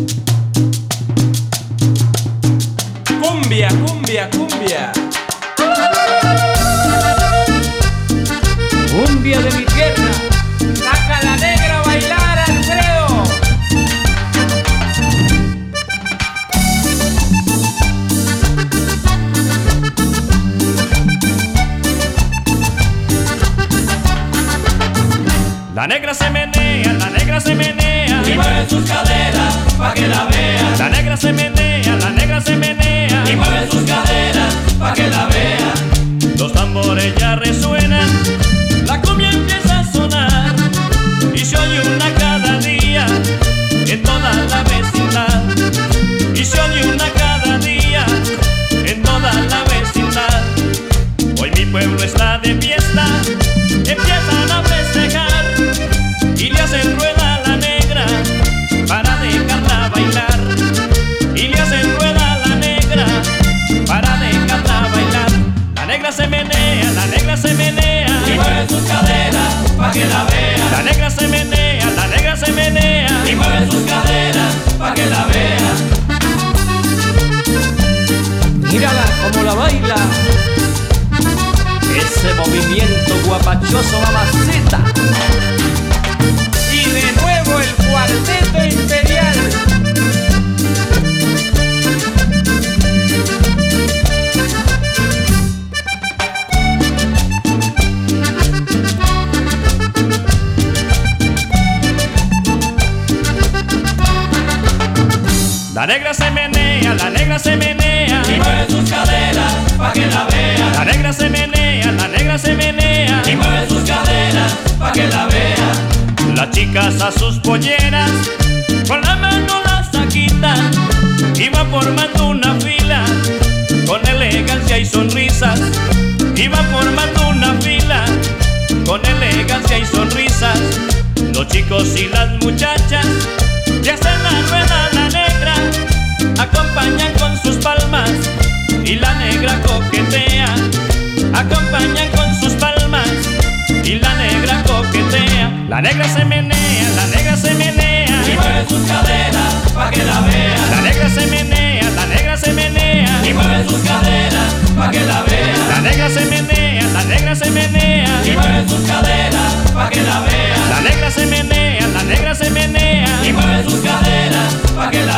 Cumbia, cumbia, cumbia. Cumbia de mi tierra. Saca la negra a bailar, Alfredo. La negra se menea, la negra se menea y mueve sus caderas pa' que la vean. La negra se menea, la negra se menea Y mueve sus caderas pa' que la vean. Los tambores ya resuenan, la cumbia empieza a sonar y se oye una cada día en toda la vecindad. Y se oye una cada día en toda la vecindad. Hoy mi pueblo está de fiesta, empiezan a festejar y le hacen rueda a la negra para dejarla bailar. Y le hacen rueda a la negra para dejarla bailar. La negra se menea, la negra se menea Y mueve sus caderas pa' que la vean. La negra se menea, la negra se menea Y mueve sus caderas pa' que la vean. Mírala como la baila. Ese movimiento guapachoso, mamacita. Y de nuevo el cuarteto imperial. La negra se menea, la negra se menea Y mueve sus caderas pa' que la vean. La negra se menea, la negra se menea Y mueve sus caderas pa' que la vean. Las chicas a sus polleras con la mano las quitan y van formando una fila con elegancia y sonrisas. Y van formando una fila con elegancia y sonrisas. Los chicos y las muchachas le hacen la rueda a la negra, acompañan con sus palmas y la negra coquetea. Acompañan con sus palmas y la negra coquetea. La negra se menea, la negra se menea Y mueve sus caderas pa' que la vean. La negra se menea, la negra se menea Y mueve sus caderas pa' que la vean. La negra se menea, la negra se menea Y mueve sus caderas pa' que la vean. La negra se menea, la negra se menea Y mueve sus caderas pa' que la